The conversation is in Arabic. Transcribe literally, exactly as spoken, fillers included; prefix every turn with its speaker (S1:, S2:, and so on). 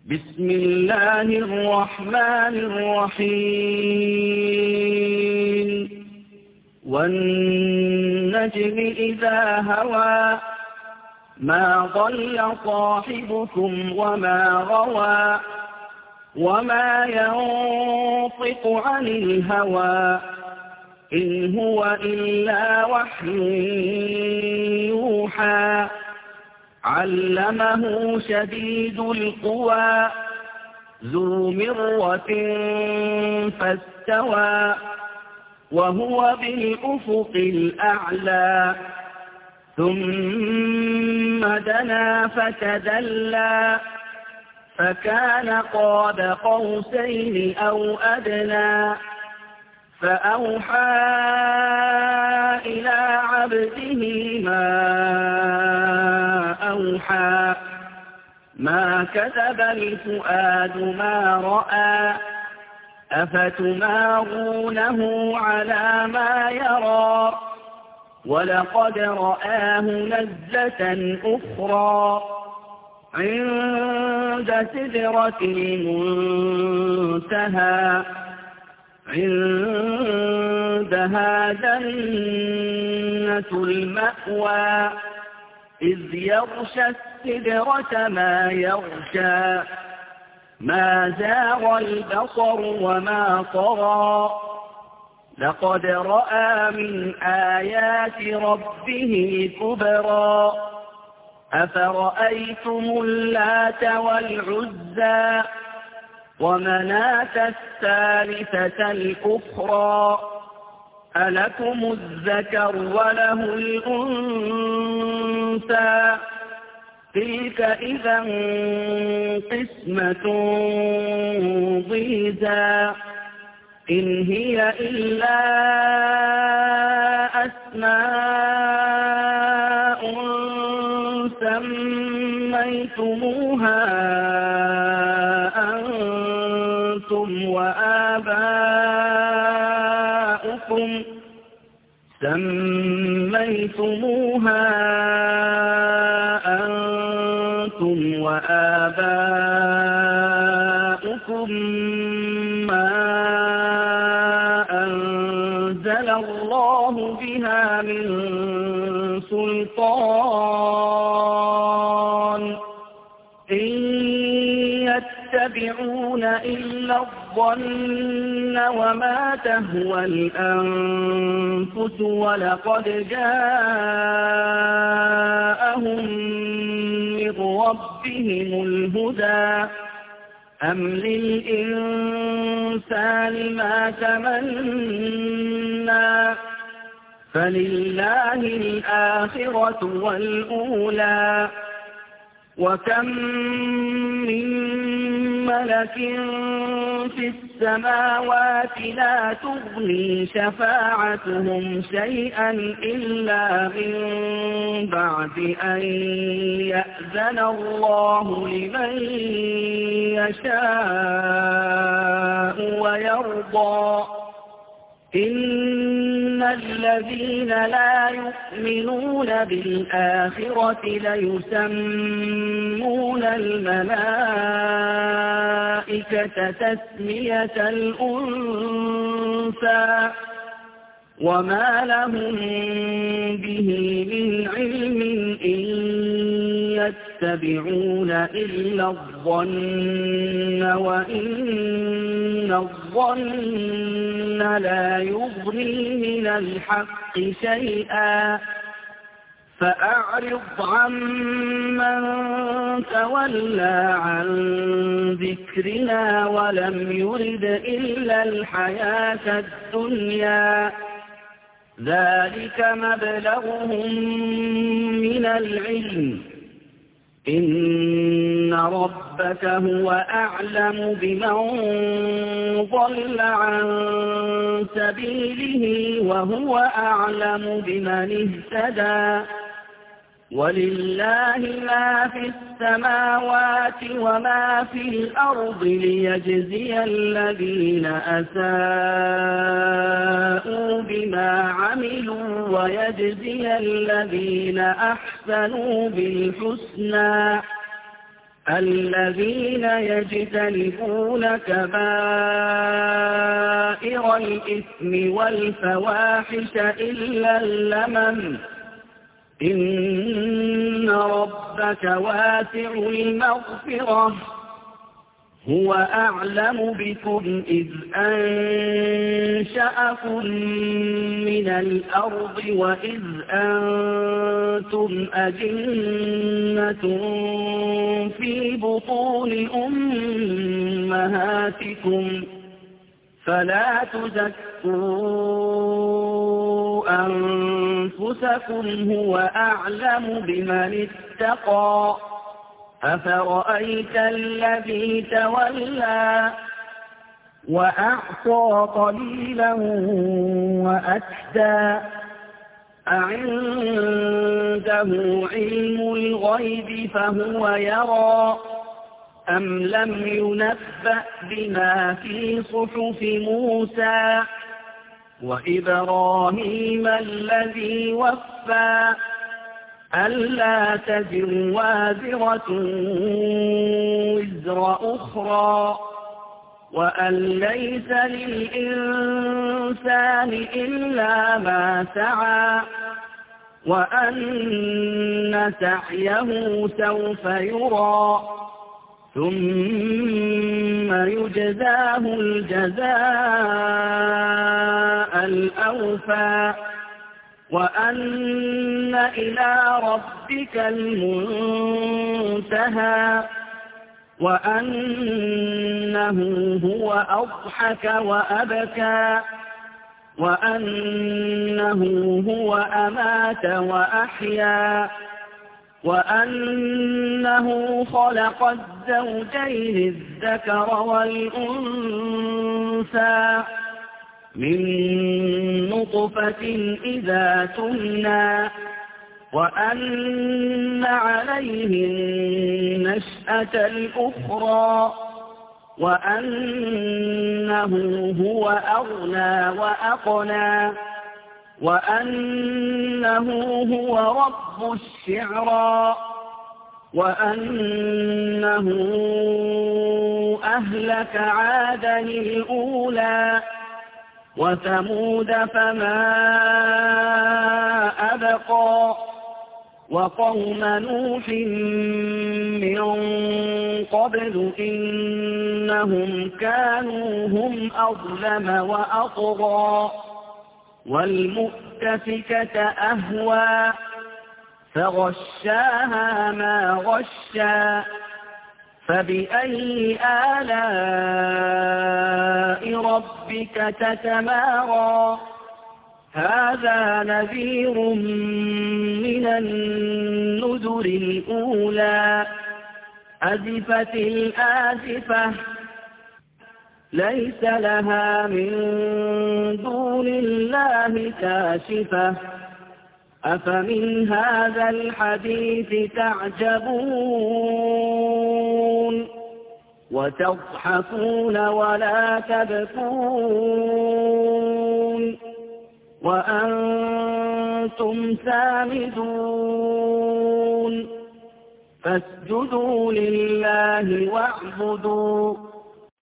S1: بسم الله الرحمن الرحيم والنجم إذا هوى ما ضل صاحبكم وما غوى وما ينطق عن الهوى إن هو إلا وحي يوحى علمه شديد القوى ذو مرة فاستوى وهو بالأفق الأعلى ثم دنا فتدلى فكان قاب قوسين أو أدنى فأوحى إلى عبده ما أوحى ما كذب الفؤاد ما رأى أفتمارونه على ما يرى ولقد رآه نزلة أخرى عند سدرة المنتهى عندها جنة المأوى إذ يغشى السدرة ما يغشى ما زاغ البصر وما طغى لقد رأى من آيات ربه كبرى أفرأيتم اللات والعزى ومناة الثالثة الأخرى ألكم الذكر وله الأنثى تلك إذا قسمة ضيزى إن هي إلا أسماء سميتموها أنتم وآباؤكم سميتموها أنتم وآباؤكم ما أنزل الله بها من سلطان إن يتبعون إلا الظن وما تهوى الأنفس ولقد جاءهم من ربهم الهدى أم للإنسان ما تمنى فلله الآخرة والأولى وكم من ملك في السماوات لا تغني شفاعتهم شيئا إلا من بعد أن يأذن الله لمن يشاء ويرضى إن الذين لا يؤمنون بالآخرة ليسمون الملائكة تسمية الأنثى وما لهم به من علم إن يتبعون إلا الظن وإن الظن لا يغني من الحق شيئا فأعرض عمن تولى عن ذكرنا ولم يرد إلا الحياة الدنيا ذلك مبلغهم من العلم إن ربك هو أعلم بمن ضل عن سبيله وهو أعلم بمن اهتدى ولله ما في السماوات وما في الأرض ليجزي الذين أساءوا بما عملوا ويجزي الذين أحسنوا بالحسنى الذين يجتنبون كبائر الإثم والفواحش إلا اللمم إن ربك واسع المغفرة هو أعلم بكم إذ أنشأكم من الأرض وإذ أنتم أجنة في بطون أمهاتكم فلا تزكوا أنفسكم هو أعلم بمن اتقى أفرأيت الذي تولى وأعطى قليلا وأكدى أعنده علم الغيب فهو يرى أم لم ينبأ بما في صحف موسى وإبراهيم الذي وفى ألا تزر وازرة وزر أخرى وأن ليس للإنسان إلا ما سعى وأن سعيه سوف يرى ثم يجزاه الجزاء الأوفى وأن إلى ربك المنتهى وأنه هو أضحك وأبكى وأنه هو أمات وأحيا وأنه خلق الزوجين الذكر والأنثى من نطفة إذا تمنى وأن عليه النشأة الأخرى وأنه هو أغنى وأقنى وأنه هو رب الشعرى وأنه أهلك عادا الأولى وثمود فما أبقى وقوم نوح من قبل إنهم كانوا هم أظلم وأطغى والمؤتفكة أهوى فغشاها ما غشى فبأي آلاء ربك تتمارى هذا نذير من النذر الأولى أزفت الآزفة ليس لها من دون الله كاشفة أفمن هذا الحديث تعجبون وتضحكون ولا تبكون وأنتم سامدون فاسجدوا لله واعبدوا